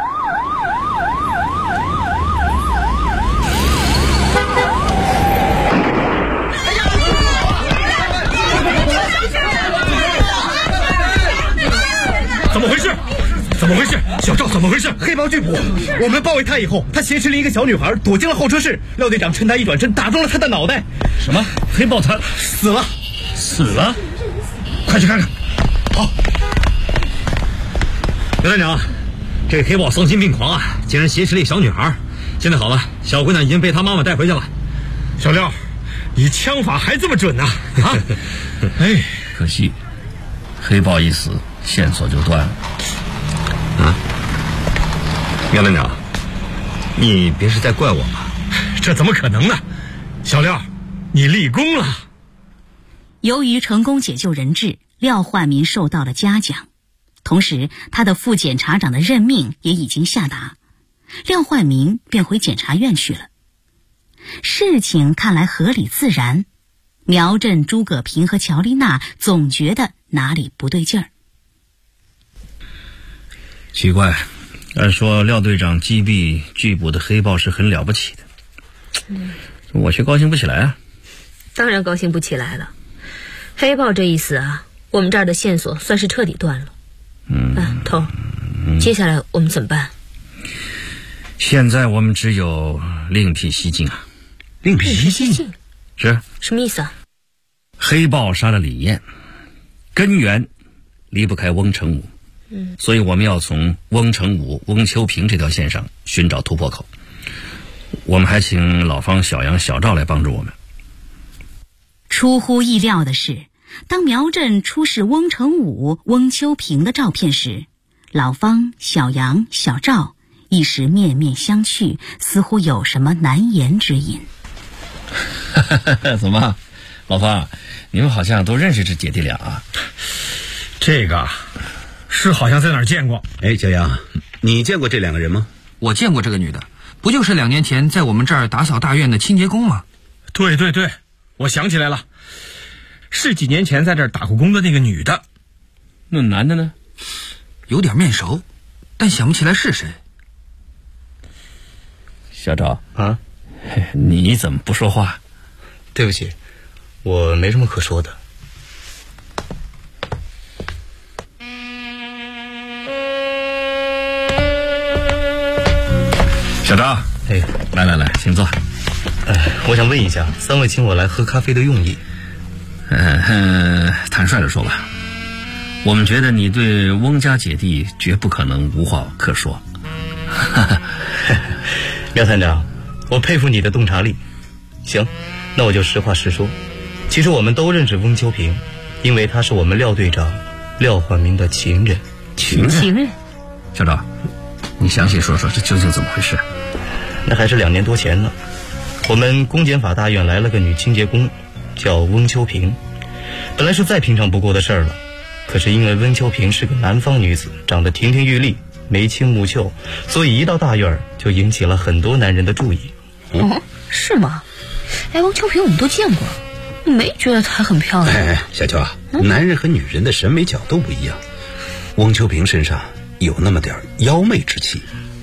小赵，怎么回事？ 黑豹拒捕，我们包围他以后，他挟持了一个小女孩，躲进了候车室。廖队长趁他一转身，打中了他的脑袋。 什么？黑豹他死了？ 死了？快去看看。 好。刘站长，这个黑豹丧心病狂啊，竟然挟持了一小女孩。现在好了，小姑娘已经被她妈妈带回去了。 小廖，你枪法还这么准啊？ 哎，可惜黑豹一死，线索就断了。 苗站长，你别是在怪我吧？ 这怎么可能呢？小廖，你立功了。 由于成功解救人质，廖焕民受到了嘉奖，同时他的副检察长的任命也已经下达，廖焕民便回检察院去了。事情看来合理自然，苗振、诸葛平和乔丽娜总觉得哪里不对劲儿。 奇怪，按说廖队长击毙拒捕的黑豹是很了不起的，我却高兴不起来啊。 当然高兴不起来了。黑豹这一死啊，我们这儿的线索算是彻底断了。头，接下来我们怎么办？ 现在我们只有另辟蹊径啊。 另辟蹊径？ 是。 什么意思啊？ 黑豹杀了李艳，根源离不开翁成武。所以我们要从翁成武、翁秋平这条线上寻找突破口。我们还请老方、小杨、小赵来帮助我们。 出乎意料的是，当苗振出示翁成武、翁秋平的照片时，老方、小杨、小赵一时面面相觑，似乎有什么难言之隐。 怎么，老方，你们好像都认识这姐弟俩啊？ 这个是好像在哪儿见过。 哎，小杨，你见过这两个人吗？ 我见过这个女的，不就是2年前在我们这儿打扫大院的清洁工吗？ 对对对，我想起来了，是几年前在这儿打过工的那个女的。 那男的呢？ 有点面熟，但想不起来是谁。 小赵啊，你怎么不说话？ 对不起，我没什么可说的。 小赵， 哎， 来，请坐。 我想问一下，3位请我来喝咖啡的用意。 坦率地说吧，我们觉得你对翁家姐弟绝不可能无话可说。 苗探长，我佩服你的洞察力。行，那我就实话实说。其实我们都认识翁秋平，因为他是我们廖队长廖焕民的情人。 情人？小赵，你详细说说这究竟怎么回事？ 那还是2年多前呢。我们公检法大院来了个女清洁工，叫翁秋平。本来是再平常不过的事儿了，可是因为温秋平是个南方女子，长得亭亭玉立，眉清目秀，所以一到大院就引起了很多男人的注意。 是吗？哎，翁秋平我们都见过，没觉得她很漂亮。 哎，小秋啊，男人和女人的审美角度不一样，翁秋平身上有那么点妖媚之气。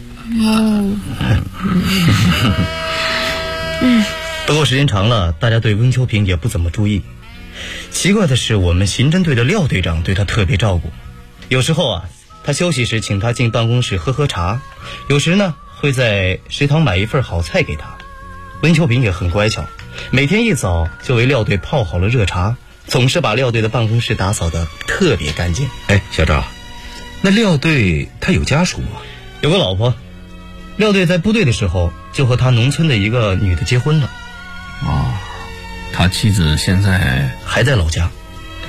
不过时间长了，大家对温秋平也不怎么注意。奇怪的是，我们刑侦队的廖队长对他特别照顾。有时候啊，他休息时请他进办公室喝茶，有时呢会在食堂买一份好菜给他。温秋平也很乖巧，每天一早就为廖队泡好了热茶，总是把廖队的办公室打扫得特别干净。 哎，小赵，那廖队他有家属吗？ 有个老婆。廖队在部队的时候就和他农村的一个女的结婚了。 他妻子现在还在老家。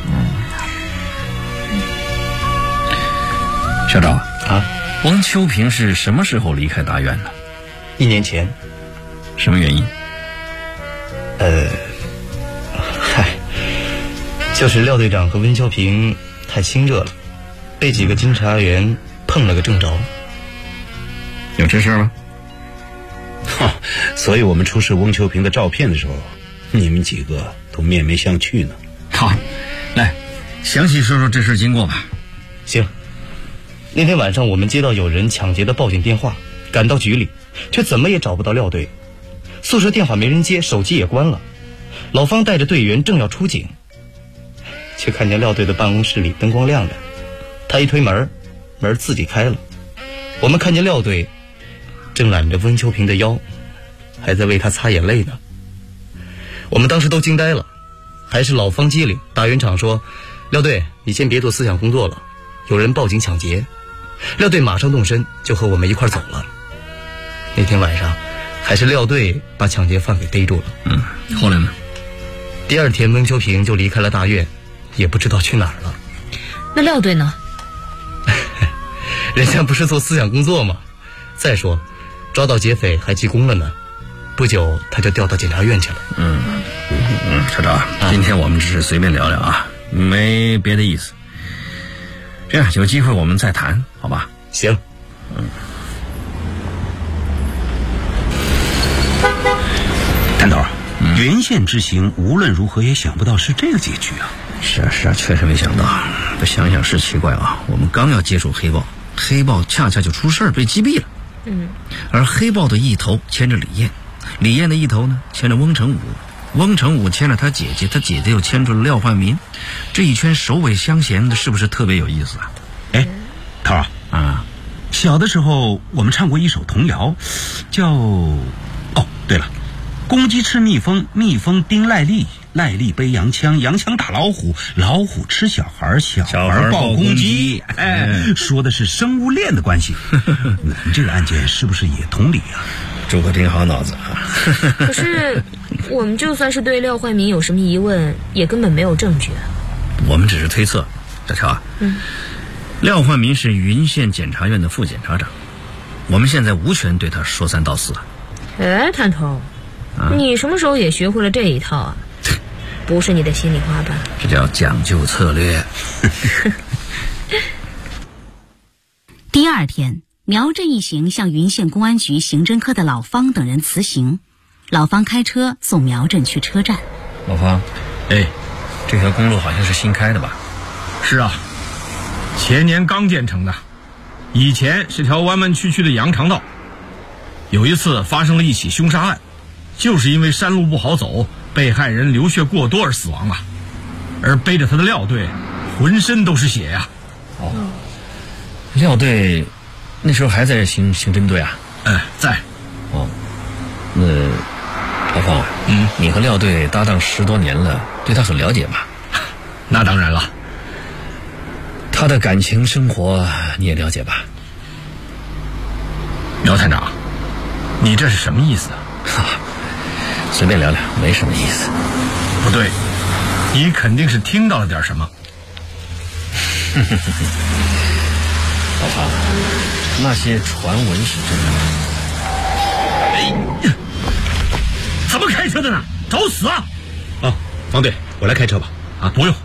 小赵啊，翁秋平是什么时候离开大院的 ？1年前。 什么原因？ 就是廖队长和温秋平太亲热了，被几个监察员碰了个正着。 有这事吗？ 所以我们出示翁秋平的照片的时候，你们几个都面面相觑呢。 好，来详细说说这事经过吧。 行。那天晚上我们接到有人抢劫的报警电话，赶到局里，却怎么也找不到廖队。宿舍电话没人接，手机也关了。老方带着队员正要出警，却看见廖队的办公室里灯光亮着，他一推门，门自己开了， 我们看见廖队正揽着温秋平的腰，还在为他擦眼泪呢。我们当时都惊呆了，还是老方机灵。大园长说：“廖队，你先别做思想工作了，有人报警抢劫。”廖队马上动身，就和我们一块走了。那天晚上，还是廖队把抢劫犯给逮住了。 后来呢？ 第二天，温秋平就离开了大院，也不知道去哪儿了。 那廖队呢？ 人家不是做思想工作吗？再说，抓到劫匪还记功了呢。不久他就调到检察院去了。 社长，今天我们只是随便聊聊啊，没别的意思。这样有机会我们再谈，好吧？ 行。 谭导，原县之行无论如何也想不到是这个结局啊！ 是啊，确实没想到。不想想是奇怪啊，我们刚要接触黑豹，黑豹恰恰就出事儿被击毙了。而黑豹的一头牵着李艳，李艳的一头呢牵着翁成武，翁成武牵着他姐姐，他姐姐又牵住了廖焕民，这一圈首尾相衔的，是不是特别有意思啊？ 哎，涛儿啊，小的时候我们唱过一首童谣，叫对了，公鸡吃蜜蜂，蜜蜂叮赖痢，赖痢背洋枪，洋枪打老虎，老虎吃小孩，小孩抱公鸡。说的是生物链的关系。我们这个案件是不是也同理啊？ 诸葛挺好脑子啊。 可是我们就算是对廖焕民有什么疑问，也根本没有证据。 我们只是推测。小乔啊，廖焕民是云县检察院的副检察长，我们现在无权对他说三道四啊。 哎，探头，你什么时候也学会了这一套啊？不是你的心里话吧？ 这叫讲究策略。 第二天，苗振一行向云县公安局刑侦科的老方等人辞行，老方开车送苗振去车站。 老方，这条公路好像是新开的吧？ 是啊，前年刚建成的，以前是条弯弯曲曲的羊肠道。有一次发生了一起凶杀案，就是因为山路不好走，被害人流血过多而死亡了，而背着他的廖队浑身都是血呀。 廖队那时候还在刑侦队啊？ 在。 那老方，你和廖队搭档10多年了，对他很了解吧？ 那当然了。 他的感情生活你也了解吧？ 苗探长，你这是什么意思啊？ 随便聊聊，没什么意思。 不对，你肯定是听到了点什么。 老方，那些传闻是真的吗？ 怎么开车的呢？找死啊！ 方队，我来开车吧。 不用。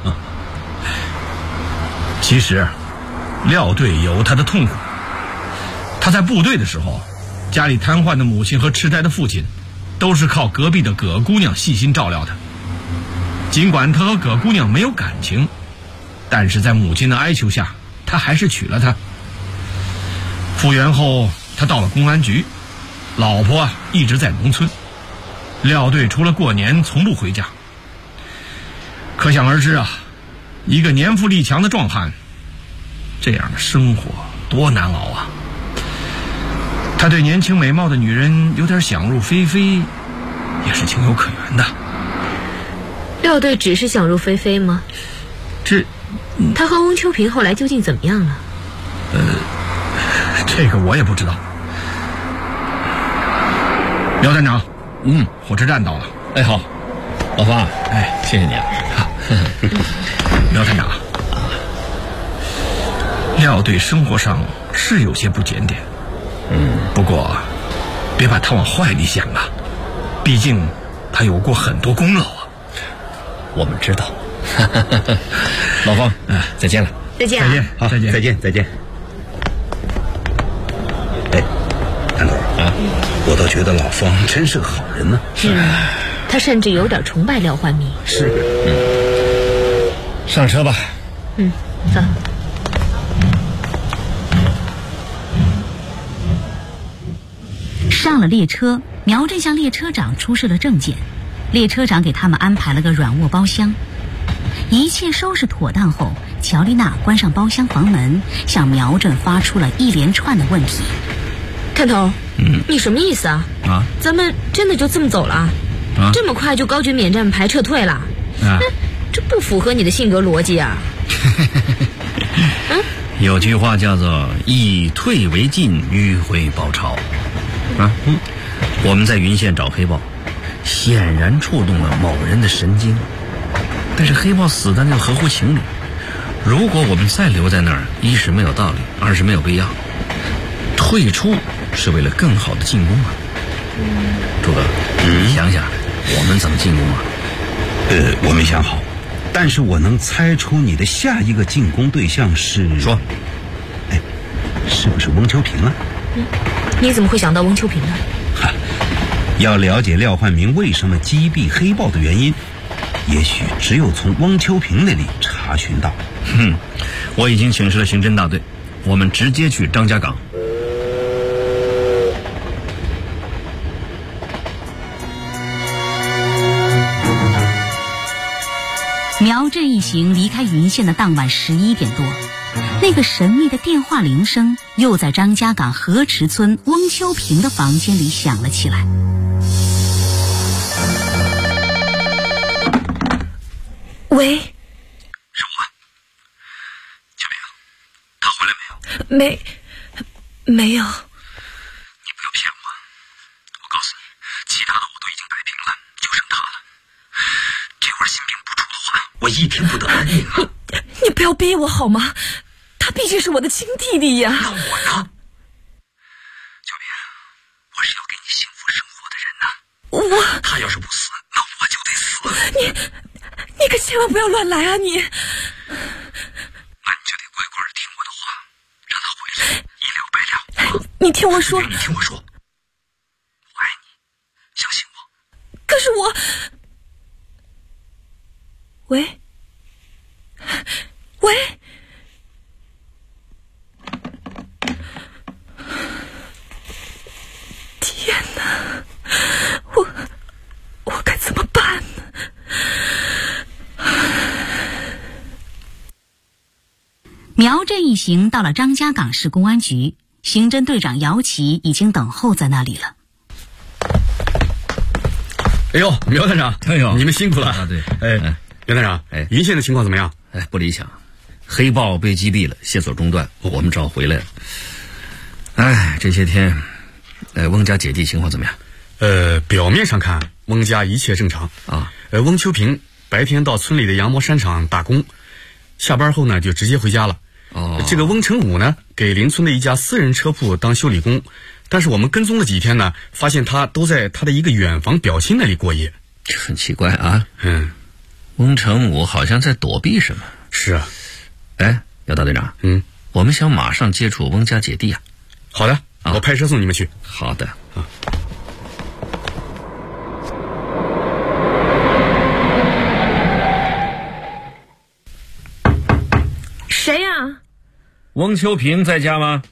其实廖队有他的痛苦。他在部队的时候，家里瘫痪的母亲和痴呆的父亲都是靠隔壁的葛姑娘细心照料的。尽管他和葛姑娘没有感情，但是在母亲的哀求下，他还是娶了她。复员后，他到了公安局，老婆一直在农村。廖队除了过年从不回家。可想而知啊，一个年富力强的壮汉，这样的生活多难熬啊！他对年轻美貌的女人有点想入非非，也是情有可原的。 廖队只是想入非非吗？他和翁秋平后来究竟怎么样了？ 这个我也不知道。苗站长，火车站到了。 好，老方，谢谢你啊。 苗站长，廖队生活上是有些不检点，不过别把他往坏里想啊，毕竟他有过很多功劳啊。 我们知道。老方，再见了。 再见。 再见。谭头我倒觉得老方真是个好人呢。 他甚至有点崇拜廖焕民。 是。 上车吧。 走。 上了列车，苗振向列车长出示了证件，列车长给他们安排了个软卧包厢。 一切收拾妥当后，乔丽娜关上包厢房门，向苗振发出了一连串的问题。 探头，你什么意思啊？咱们真的就这么走了？这么快就高举免战牌撤退了？这不符合你的性格逻辑啊！ 有句话叫做以退为进，迂回包抄。我们在云县找黑豹，显然触动了某人的神经。但是黑豹死的那个合乎情理，如果我们再留在那儿，一是没有道理，二是没有必要。退出是为了更好的进攻啊！朱哥，你想想，我们怎么进攻啊？ 我没想好，但是我能猜出你的下一个进攻对象是。 说， 是不是翁秋平啊？ 你怎么会想到翁秋平呢？ 要了解廖焕明为什么击毙黑豹的原因，也许只有从翁秋平那里查询到。 我已经请示了刑侦大队，我们直接去张家港。 苗振一行离开云县的当晚11点多，那个神秘的电话铃声又在张家港河池村翁秋平的房间里响了起来。 喂， 是我，小明，他回来没有？ 没有。 你不要骗我，我告诉你，其他的我都已经摆平了，就剩他了。这会儿心病不出的话，我一天不得安宁啊！ 你不要逼我好吗？他毕竟是我的亲弟弟呀。 那我呢？小明，我是要给你幸福生活的人呐。他要是不死，那我就得死。 你可千万不要乱来啊！你，那你就得乖乖听我的话，让他回来，一了百了。 你听我说， 你听我说，我爱你，相信我。 可是我，喂，天哪，我该怎么办呢？ 苗振一行到了张家港市公安局，刑侦队长姚琦已经等候在那里了。 哎呦，苗探长，你们辛苦了啊！对， 苗探长，云县的情况怎么样？ 不理想，黑豹被击毙了，线索中断，我们找回来了。这些天，翁家姐弟情况怎么样？ 表面上看，翁家一切正常啊。 翁秋平白天到村里的羊毛衫厂打工，下班后呢就直接回家了。这个翁成武呢，给邻村的一家私人车铺当修理工，但是我们跟踪了几天呢，发现他都在他的一个远房表亲那里过夜。 这很奇怪啊。翁成武好像在躲避什么。 是啊。 姚大队长，我们想马上接触翁家姐弟啊。 好的，我派车送你们去。 好的啊。 谁呀？ 翁秋平在家吗？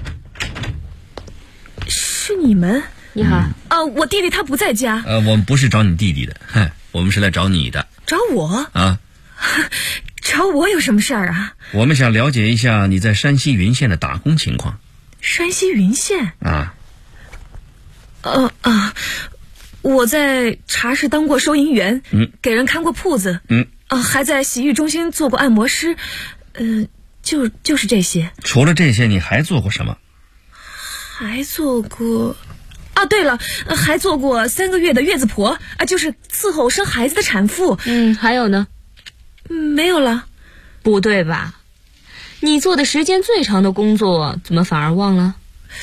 是你们？ 你好。 我弟弟他不在家。 我们不是找你弟弟的，我们是来找你的。 找我？ 啊？ 找我有什么事儿啊？ 我们想了解一下你在山西云县的打工情况。 山西云县？ 啊。 我在茶室当过收银员，给人看过铺子，还在洗浴中心做过按摩师，就是这些。 除了这些，你还做过什么？ 还做过，对了，还做过3个月的月子婆，就是伺候生孩子的产妇。 还有呢？ 没有了。 不对吧？你做的时间最长的工作，怎么反而忘了？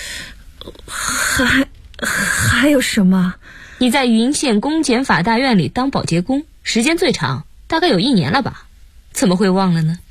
还有什么？ 你在云县公检法大院里当保洁工，时间最长，大概有1年了吧？怎么会忘了呢？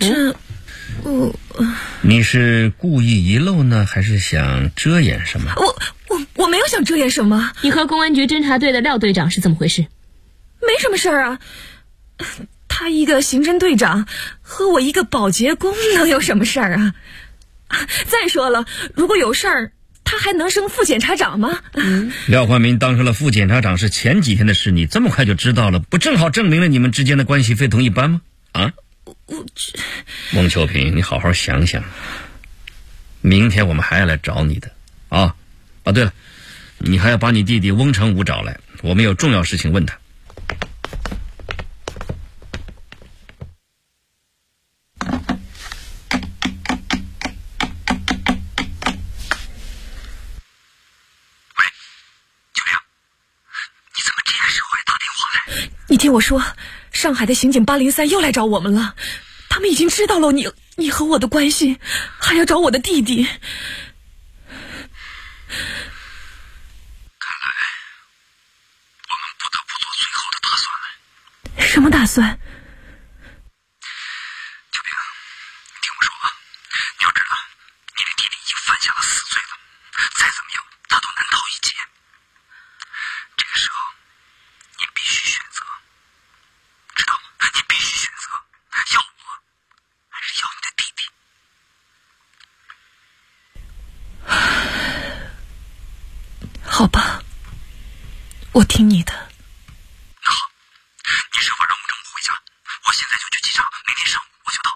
你是故意遗漏呢，还是想遮掩什么？ 我没有想遮掩什么。 你和公安局侦查队的廖队长是怎么回事？ 没什么事儿啊，他一个刑侦队长和我一个保洁工能有什么事儿啊？再说了，如果有事儿，他还能升副检察长吗？ 廖焕民当上了副检察长是前几天的事，你这么快就知道了，不正好证明了你们之间的关系非同一般吗？ 啊？翁秋平，你好好想想，明天我们还要来找你的啊！啊，对了，你还要把你弟弟翁成武找来，我们有重要事情问他。 你听我说，上海的刑警803又来找我们了，他们已经知道了你和我的关系，还要找我的弟弟。看来我们不得不做最后的打算了。 什么打算？ 秋平，听我说啊，你要知道，你的弟弟已经犯下了死罪了，再怎么样他都难逃一劫。这个时候你必须选择，知道吗？你必须选择，要我还是要你的弟弟。 好吧，我听你的。 那好，你设法让翁成武回家，我现在就去机场，明天上午我就到。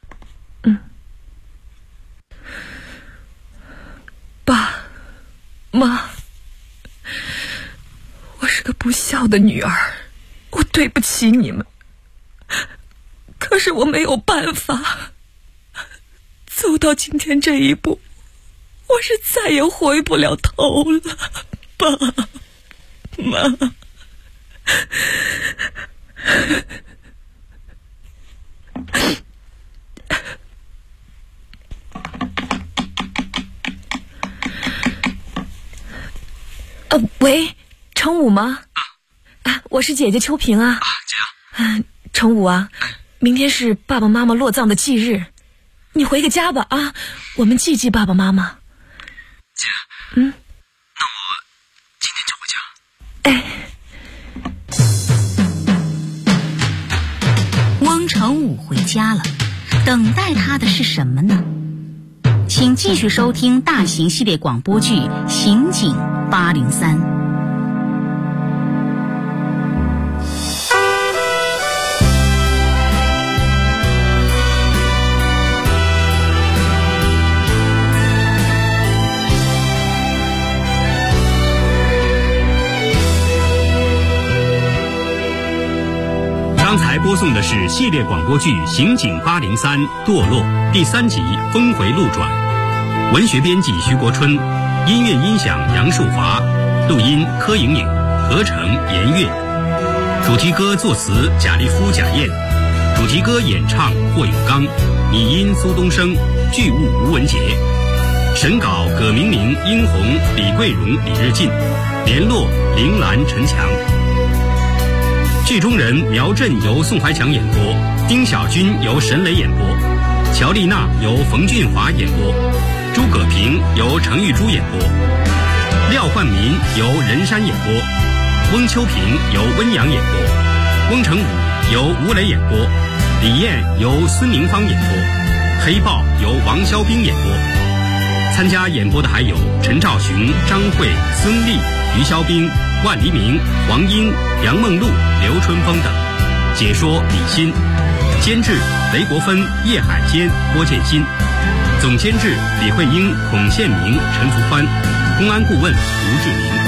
爸妈，我是个不孝的女儿，我对不起你们，可是我没有办法，走到今天这一步，我是再也回不了头了。爸妈，喂，成武吗？我是姐姐秋平啊。 姐。 成武啊，明天是爸爸妈妈落葬的忌日，你回个家吧啊，我们祭祭爸爸妈妈。 姐。那我今天就回家。 翁成武回家了，等待他的是什么呢？请继续收听大型系列广播剧《刑警803》。 刚才播送的是系列广播剧《刑警803堕落》第3集《峰回路转》，文学编辑徐国春，音乐音响杨树华，录音柯莹莹，合成严月，主题歌作词贾立夫、贾燕，主题歌演唱霍永刚，拟音苏东升，剧务吴文杰，审稿葛明明、殷红、李桂荣、李日进，联络林兰、陈强。剧中人苗振由宋怀强演播，丁小军由沈磊演播，乔丽娜由冯俊华演播，诸葛平由程玉珠演播，廖焕民由任山演播，翁秋平由温阳演播，翁成武由吴磊演播，李艳由孙明芳演播，黑豹由王肖兵演播。参加演播的还有陈兆雄、张慧、孙俪、于肖兵、万黎明、黄英、杨梦露、刘春风等。解说李欣，监制雷国芬、叶海坚、郭建新，总监制李慧英、孔宪明、陈福欢，公安顾问吴志明。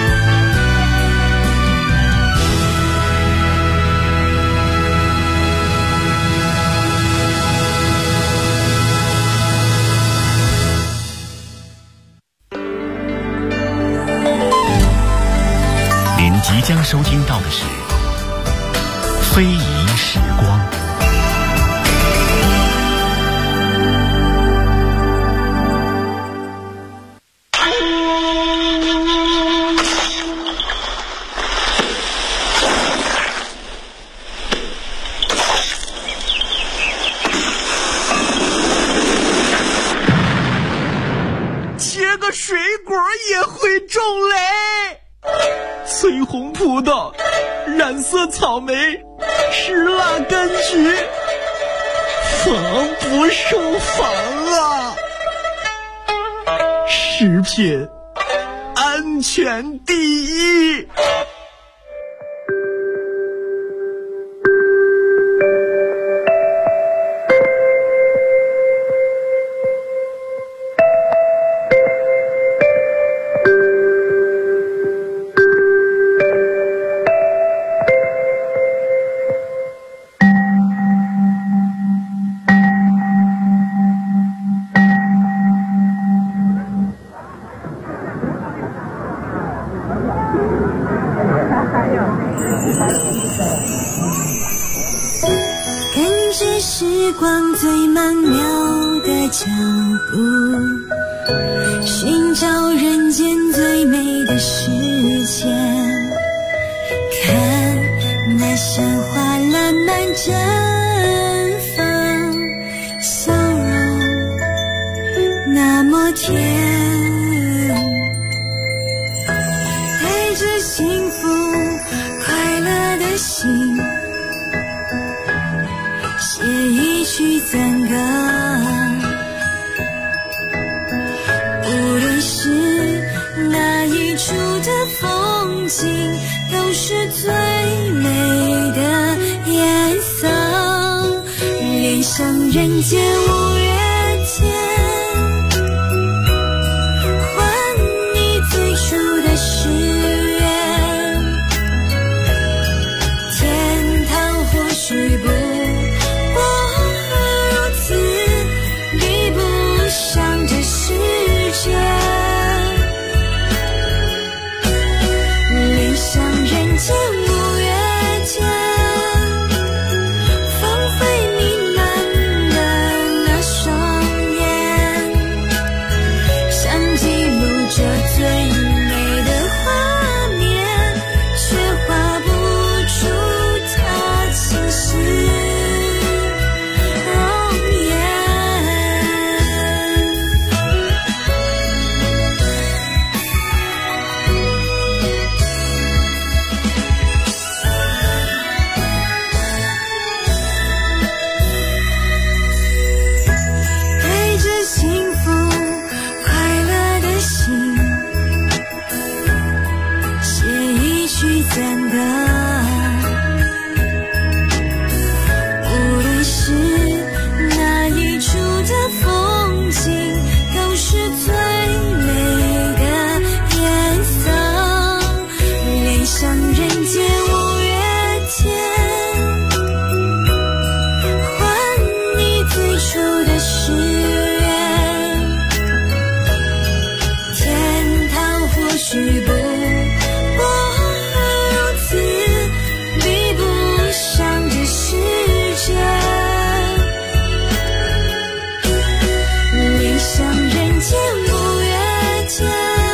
即将收听到的是《非遗时光》。 切个水果也会中雷。翠红葡萄，染色草莓，石蜡柑橘，防不胜防啊！食品安全第一。 时光最曼妙的脚步，寻找人间最美的世界。看那山花烂漫绽放，笑容那么甜，带着幸福快乐的心，写一曲赞歌。无论是哪一处的风景，都是最美的颜色。恋上人间五月天，还你最初的誓言。天堂或许不如此，比不上这世界。恋上人间五月天，芳菲弥漫的那双眼，想记录这最美的画面，却画不出它情诗容颜。带着幸福快乐的心，写一曲赞歌。无论是哪一处的风景，都是最美的颜色。恋上人间五月天，还你最初的誓言。天堂或许不如此，比不上这世界。恋上人间五月天，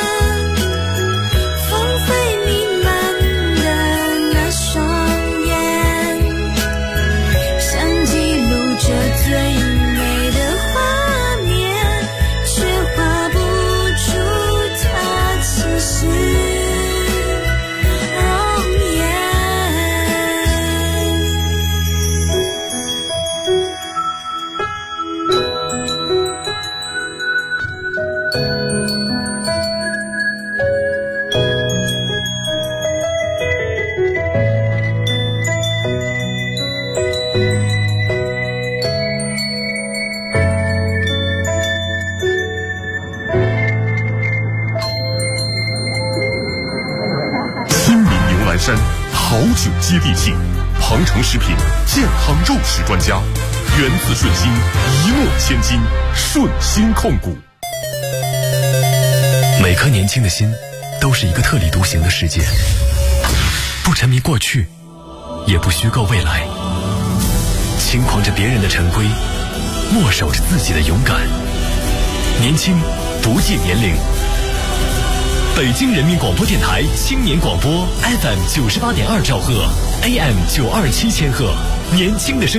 芳菲弥漫的那双眼，想记录这最美的画面，却画不出它情诗容颜。 亲民牛栏山好酒接地气，庞城食品健康肉食专家，源自顺心，一诺千金，顺心控股。 每颗年轻的心都是一个特立独行的世界，不沉迷过去，也不虚构未来，轻狂着别人的陈规，握手着自己的勇敢。年轻不计年龄。北京人民广播电台青年广播 FM 98.2兆赫 AM 927千赫，年轻的声